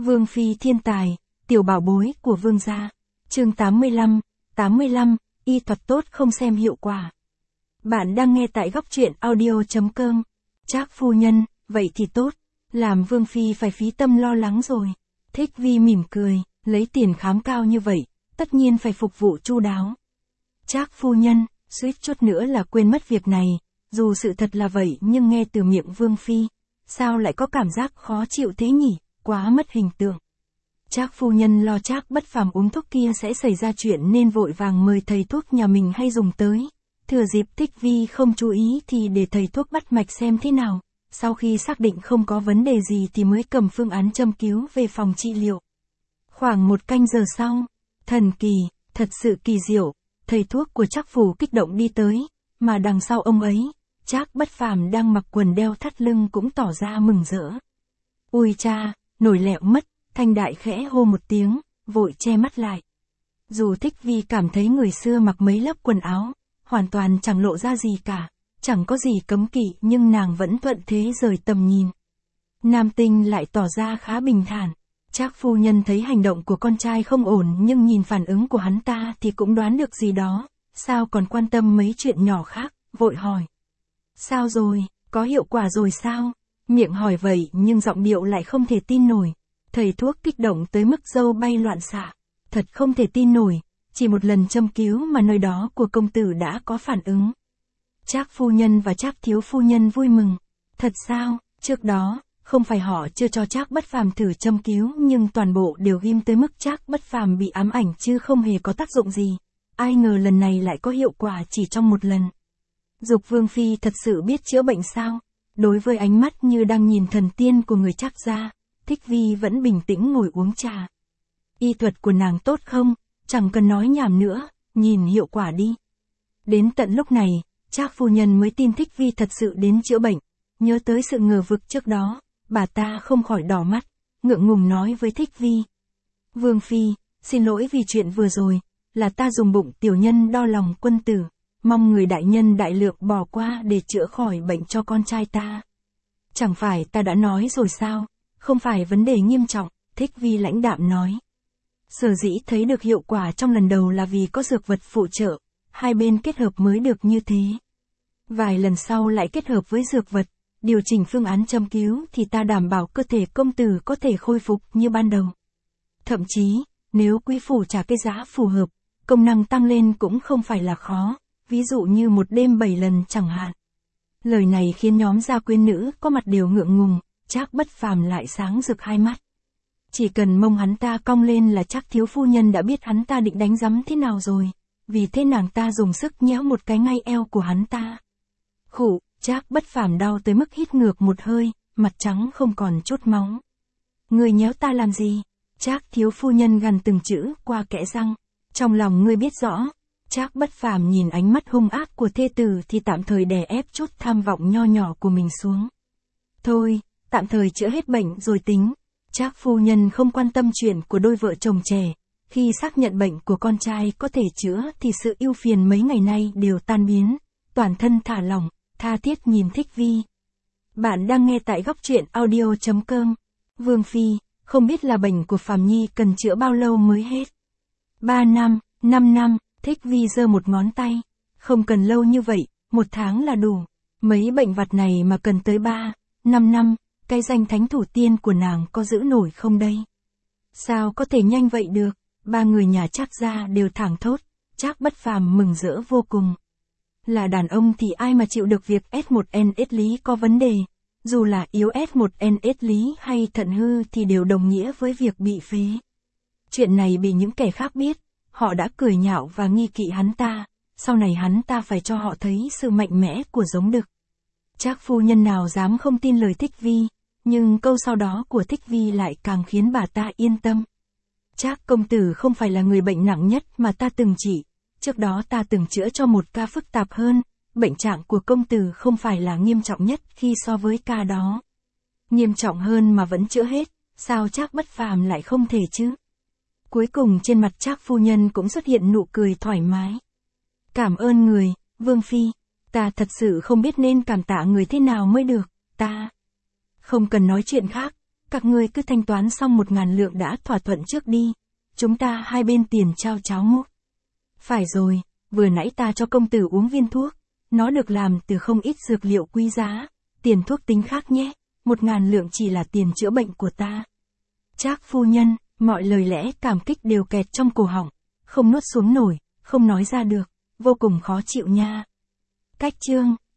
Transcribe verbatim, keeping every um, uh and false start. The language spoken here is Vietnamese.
Vương phi thiên tài, tiểu bảo bối của vương gia. Chương tám mươi lăm, tám mươi lăm, y thuật tốt không xem hiệu quả. Bạn đang nghe tại góc truyện audio chấm com. Trác phu nhân, vậy thì tốt, làm vương phi phải phí tâm lo lắng rồi. Thích Vi mỉm cười, lấy tiền khám cao như vậy, tất nhiên phải phục vụ chu đáo. Trác phu nhân, suýt chút nữa là quên mất việc này, dù sự thật là vậy nhưng nghe từ miệng vương phi, sao lại có cảm giác khó chịu thế nhỉ, quá mất hình tượng. Trác phu nhân lo Trác Bất Phàm uống thuốc kia sẽ xảy ra chuyện nên vội vàng mời thầy thuốc nhà mình hay dùng tới. Thừa dịp Thích Vi không chú ý thì để thầy thuốc bắt mạch xem thế nào, sau khi xác định không có vấn đề gì thì mới cầm phương án châm cứu về phòng trị liệu. Khoảng một canh giờ sau, thần kỳ, thật sự kỳ diệu, thầy thuốc của Trác phủ kích động đi tới, mà đằng sau ông ấy, Trác Bất Phàm đang mặc quần đeo thắt lưng cũng tỏ ra mừng rỡ. Ui cha, nổi lẹo mất, Thanh Đại khẽ hô một tiếng, vội che mắt lại. Dù Thích Vi cảm thấy người xưa mặc mấy lớp quần áo, hoàn toàn chẳng lộ ra gì cả, chẳng có gì cấm kỵ nhưng nàng vẫn thuận thế rời tầm nhìn. Nam Tinh lại tỏ ra khá bình thản. Trác phu nhân thấy hành động của con trai không ổn nhưng nhìn phản ứng của hắn ta thì cũng đoán được gì đó, sao còn quan tâm mấy chuyện nhỏ khác, vội hỏi. Sao rồi, có hiệu quả rồi sao? Miệng hỏi vậy nhưng giọng điệu lại không thể tin nổi. Thầy thuốc kích động tới mức râu bay loạn xạ. Thật không thể tin nổi, chỉ một lần châm cứu mà nơi đó của công tử đã có phản ứng. Trác phu nhân và Trác thiếu phu nhân vui mừng. Thật sao, trước đó, không phải họ chưa cho Trác Bất Phàm thử châm cứu nhưng toàn bộ đều ghim tới mức Trác Bất Phàm bị ám ảnh chứ không hề có tác dụng gì. Ai ngờ lần này lại có hiệu quả chỉ trong một lần. Dục vương phi thật sự biết chữa bệnh sao? Đối với ánh mắt như đang nhìn thần tiên của người Trác gia, Thích Vi vẫn bình tĩnh ngồi uống trà. Y thuật của nàng tốt không? Chẳng cần nói nhảm nữa, nhìn hiệu quả đi. Đến tận lúc này, Trác phu nhân mới tin Thích Vi thật sự đến chữa bệnh. Nhớ tới sự ngờ vực trước đó, bà ta không khỏi đỏ mắt, ngượng ngùng nói với Thích Vi. Vương phi, xin lỗi vì chuyện vừa rồi, là ta dùng bụng tiểu nhân đo lòng quân tử, mong người đại nhân đại lượng bỏ qua để chữa khỏi bệnh cho con trai ta. Chẳng phải ta đã nói rồi sao, không phải vấn đề nghiêm trọng, Thích Vi lãnh đạm nói. Sở dĩ thấy được hiệu quả trong lần đầu là vì có dược vật phụ trợ, hai bên kết hợp mới được như thế. Vài lần sau lại kết hợp với dược vật, điều chỉnh phương án châm cứu thì ta đảm bảo cơ thể công tử có thể khôi phục như ban đầu. Thậm chí, nếu quý phủ trả cái giá phù hợp, công năng tăng lên cũng không phải là khó, ví dụ như một đêm bảy lần chẳng hạn. Lời này khiến nhóm gia quyến nữ có mặt đều ngượng ngùng, Trác Bất Phàm lại sáng rực hai mắt. Chỉ cần mông hắn ta cong lên là Trác thiếu phu nhân đã biết hắn ta định đánh giấm thế nào rồi, vì thế nàng ta dùng sức nhéo một cái ngay eo của hắn ta. Khụ, Trác Bất Phàm đau tới mức hít ngược một hơi, mặt trắng không còn chút máu. Ngươi nhéo ta làm gì? Trác thiếu phu nhân gằn từng chữ qua kẽ răng. Trong lòng ngươi biết rõ. Trác Bất Phàm nhìn ánh mắt hung ác của thê tử thì tạm thời đè ép chút tham vọng nho nhỏ của mình xuống. Thôi, tạm thời chữa hết bệnh rồi tính. Trác phu nhân không quan tâm chuyện của đôi vợ chồng trẻ. Khi xác nhận bệnh của con trai có thể chữa thì sự ưu phiền mấy ngày nay đều tan biến. Toàn thân thả lỏng, tha thiết nhìn Thích Vi. Bạn đang nghe tại góc truyện audio chấm com. Vương phi, không biết là bệnh của Phàm Nhi cần chữa bao lâu mới hết? Ba năm, năm năm, Thích Vi giơ một ngón tay. Không cần lâu như vậy, một tháng là đủ. Mấy bệnh vặt này mà cần tới ba, năm năm, cái danh thánh thủ tiên của nàng có giữ nổi không đây? Sao có thể nhanh vậy được? Ba người nhà Trác gia đều thảng thốt. Trác Bất Phàm mừng rỡ vô cùng. Là đàn ông thì ai mà chịu được việc S một N S lý có vấn đề, dù là yếu S một N S lý hay thận hư thì đều đồng nghĩa với việc bị phế. Chuyện này bị những kẻ khác biết, họ đã cười nhạo và nghi kỵ hắn ta, sau này hắn ta phải cho họ thấy sự mạnh mẽ của giống đực. Trác phu nhân nào dám không tin lời Thích Vi, nhưng câu sau đó của Thích Vi lại càng khiến bà ta yên tâm. Trác công tử không phải là người bệnh nặng nhất mà ta từng trị. Trước đó ta từng chữa cho một ca phức tạp hơn, bệnh trạng của công tử không phải là nghiêm trọng nhất khi so với ca đó. Nghiêm trọng hơn mà vẫn chữa hết, sao Trác Bất Phàm lại không thể chứ? Cuối cùng trên mặt Trác phu nhân cũng xuất hiện nụ cười thoải mái. Cảm ơn người, Vương phi, ta thật sự không biết nên cảm tạ người thế nào mới được, ta. Không cần nói chuyện khác, Các ngươi cứ thanh toán xong một ngàn lượng đã thỏa thuận trước đi. Chúng ta hai bên tiền trao cháo múc. Phải rồi, vừa nãy ta cho công tử uống viên thuốc. Nó được làm từ không ít dược liệu quý giá. Tiền thuốc tính khác nhé. Một ngàn lượng chỉ là tiền chữa bệnh của ta. Trác phu nhân, mọi lời lẽ cảm kích đều kẹt trong cổ họng. Không nuốt xuống nổi, không nói ra được. Vô cùng khó chịu nha. Cách chương